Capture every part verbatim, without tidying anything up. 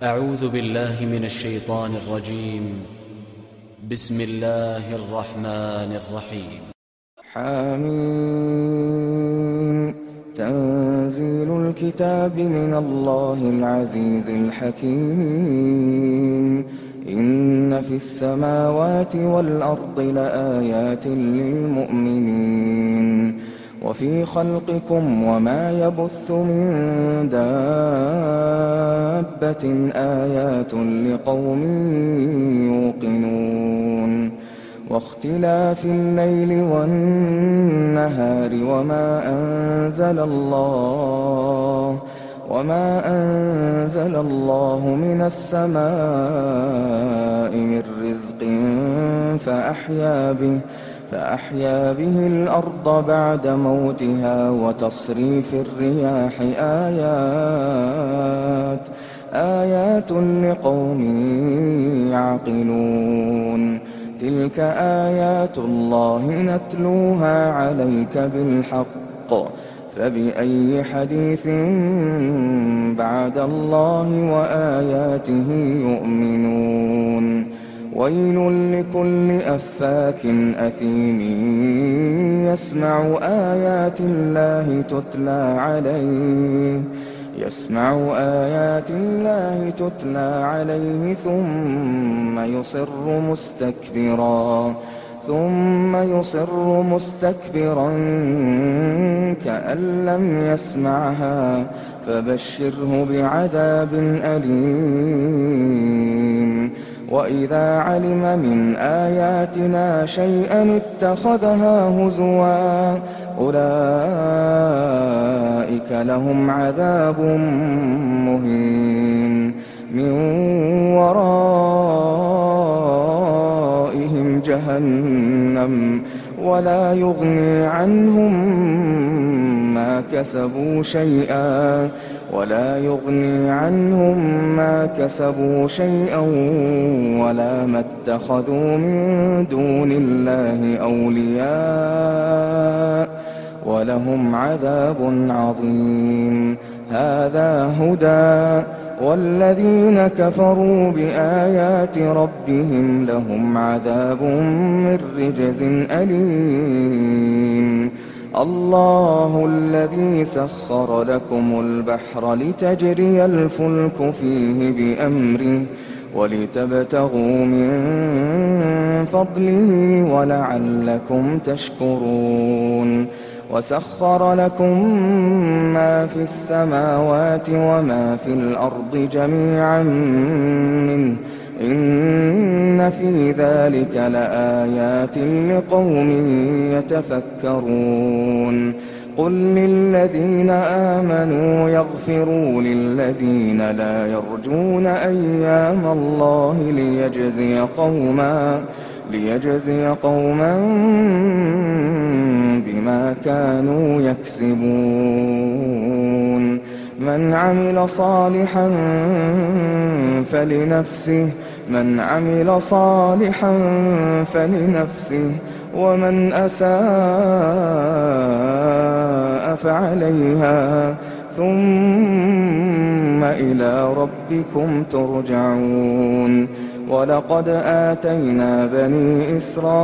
أعوذ بالله من الشيطان الرجيم. بسم الله الرحمن الرحيم. حميم. تنزيل الكتاب من الله العزيز الحكيم. إن في السماوات والأرض لآيات للمؤمنين وفي خلقكم وما يبث من دابة آيات لقوم يوقنون واختلاف الليل والنهار وما أنزل الله وما أنزل الله من السماء من رزق فأحيا به فأحيا به الأرض بعد موتها وتصريف الرياح آيات آيات لقوم يعقلون. تلك آيات الله نتلوها عليك بالحق فبأي حديث بعد الله وآياته يؤمنون. ويل لكل أفاك أثيم يسمع آيات الله تتلى عليه يسمع آيات الله تتلى عليه ثم يصر مستكبرا ثم يصر مستكبرا كأن لم يسمعها فبشره بعذاب أليم. وإذا علم من آياتنا شيئا اتخذها هزوا أولئك لهم عذاب مهين من ورائهم جهنم ولا يغني عنهم ما كسبوا شيئا ولا يغني عنهم ما كسبوا شيئا ولا ما اتخذوا من دون الله أولياء ولهم عذاب عظيم. هذا هدى والذين كفروا بآيات ربهم لهم عذاب من رجز أليم. الله الذي سخر لكم البحر لتجري الفلك فيه بأمره ولتبتغوا من فضله ولعلكم تشكرون. وسخر لكم ما في السماوات وما في الأرض جميعا منه إن في ذلك لآيات لقوم يتفكرون. قل للذين آمنوا يغفروا للذين لا يرجون أيام الله ليجزي قوما ليجزي قوما بما كانوا يكسبون. من عمل صالحا فلنفسه من عمل صالحا فلنفسه ومن أساء فعليها ثم إلى ربكم ترجعون. ولقد آتينا بني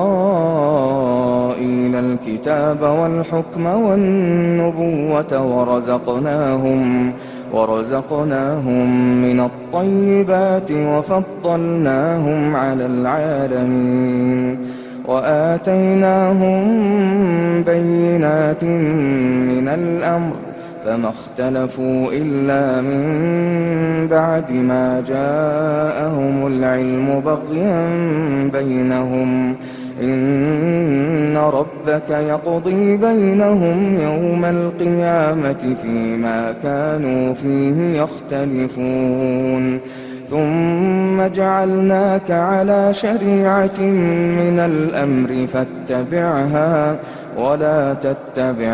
إسرائيل الكتاب والحكم والنبوة ورزقناهم ورزقناهم من الطيبات وفضلناهم على العالمين وآتيناهم بينات من الأمر فما اختلفوا إلا من بعد ما جاءهم العلم بغيا بينهم إن ربك يقضي بينهم يوم القيامة فيما كانوا فيه يختلفون. ثم جعلناك على شريعة من الأمر فاتبعها ولا تتبع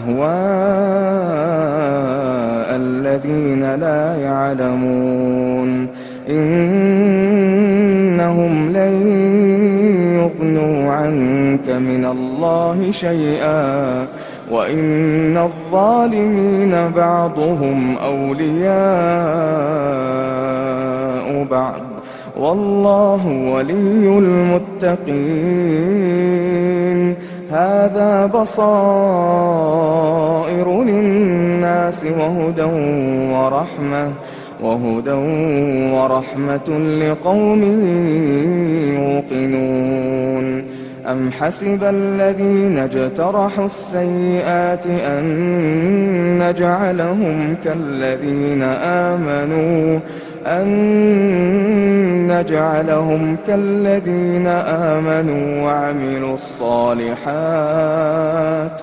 أهواء الذين لا يعلمون إنهم لن يغنوا عنك من الله شيئا وإن الظالمين بعضهم أولياء بعض والله ولي المتقين. هذا بصائر للناس وهدى ورحمة وهدى ورحمة لقوم يوقنون. أم حسب الذين اجترحوا السيئات أن نجعلهم كالذين آمنوا أن نجعلهم كالذين آمنوا وعملوا الصالحات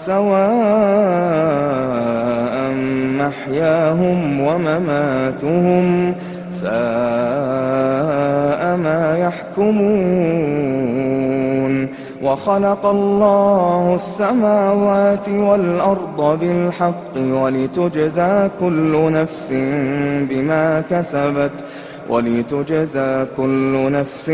سواء محياهم ومماتهم ساء ما يحكمون. وخلق الله السماوات والأرض بالحق ولتجزى كل نفس بما كسبت ولتجزى كل نفس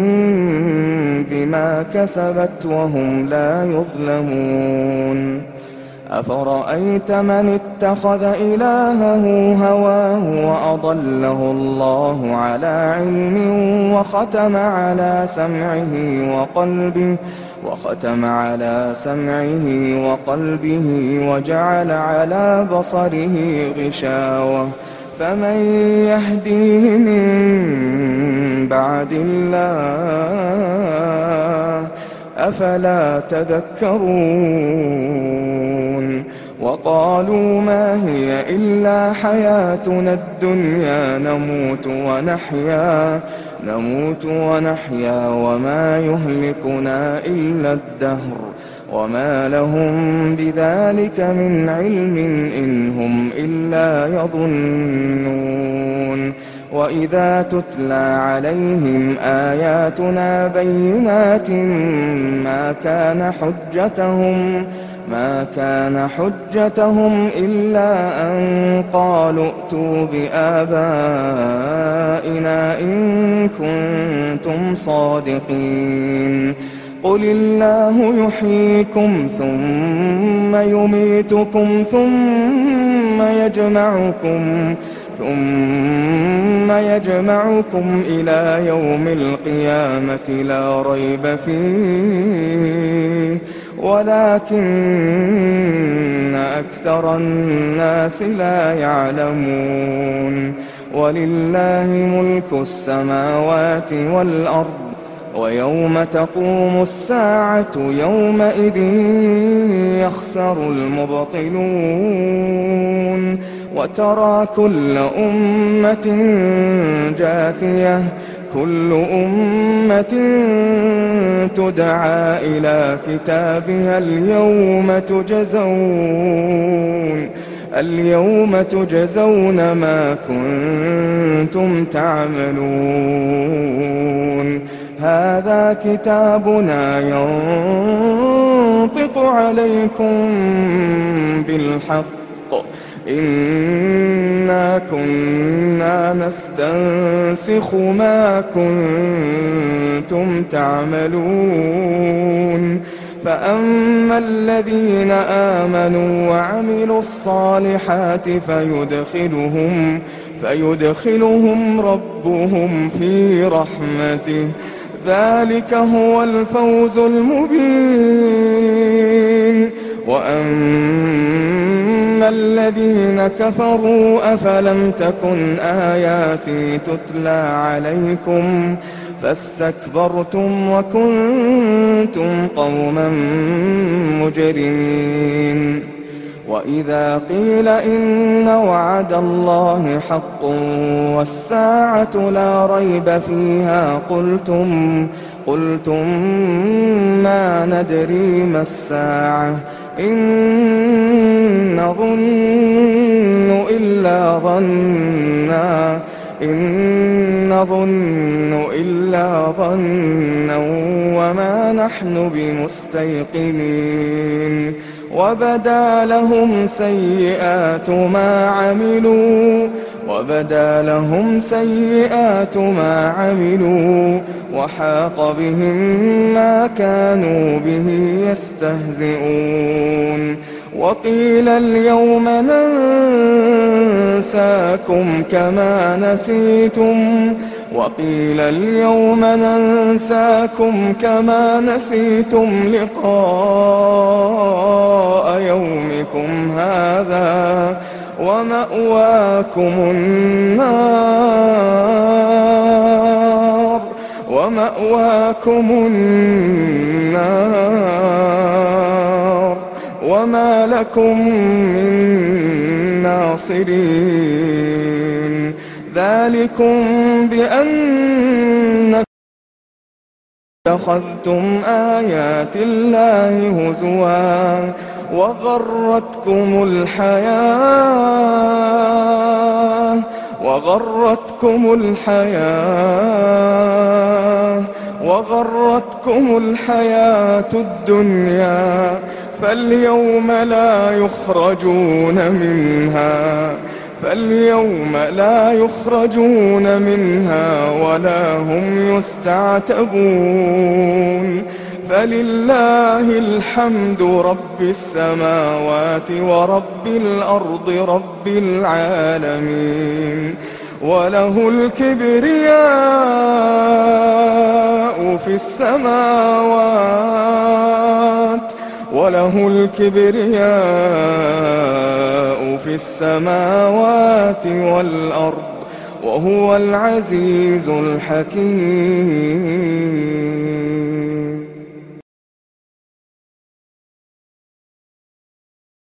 بما كسبت وهم لا يظلمون. أفرأيت من اتخذ إلهه هواه وأضله الله على علم وختم على سمعه وقلبه وختم على سمعه وقلبه وجعل على بصره غشاوة فمن يهديه من بعد الله أفلا تذكرون. وقالوا ما هي إلا حياتنا الدنيا نموت ونحيا نموت ونحيا وما يهلكنا إلا الدهر وما لهم بذلك من علم إن هم إلا يظنون. وإذا تتلى عليهم آياتنا بينات ما كان حجتهم ما كان حجتهم إلا أن قالوا ائتوا بآبائنا إن كنتم صادقين. قل الله يحييكم ثم يميتكم ثم يجمعكم ثم يجمعكم إلى يوم القيامة لا ريب فيه ولكن أكثر الناس لا يعلمون. ولله ملك السماوات والأرض ويوم تقوم الساعة يومئذ يخسر المبطلون. وترى كل أمة جاثية كل أمة تدعى إلى كتابها اليوم تجزون اليوم تجزون ما كنتم تعملون. هذا كتابنا ينطق عليكم بالحق إنا كنا نستنسخ ما كنتم تعملون. فأما الذين آمنوا وعملوا الصالحات فيدخلهم فيدخلهم ربهم في رحمته ذلك هو الفوز المبين. وأما الذين كفروا أفلم تكن آياتي تتلى عليكم فاستكبرتم وكنتم قوما مجرمين. وإذا قيل إن وعد الله حق والساعة لا ريب فيها قلتم قلتم ما ندري ما الساعة إن نظن إلا ظنا إن نظن إلا ظنا وما نحن بمستيقنين. وبدا لهم سيئات ما عملوا وبدا لهم سيئات ما عملوا وحاق بهم ما كانوا به يستهزئون. وقيل اليوم ننساكم كما نسيتم وقيل اليوم ننساكم كما نسيتم لقاء يومكم هذا ومأواكم النار ومأواكم النار وما لكم من ناصرين ذلكم بأنكم اتخذتم آيات الله هزوا وغرتكم الحياة وغرتكم الحياة وغرتكم الحياة الدنيا فاليوم لا يخرجون منها فاليوم لا يخرجون منها ولا هم يستعتبون فلله الحمد رب السماوات ورب الأرض رب العالمين وله الكبرياء في السماوات وله الكبرياء في السماوات والأرض وهو العزيز الحكيم.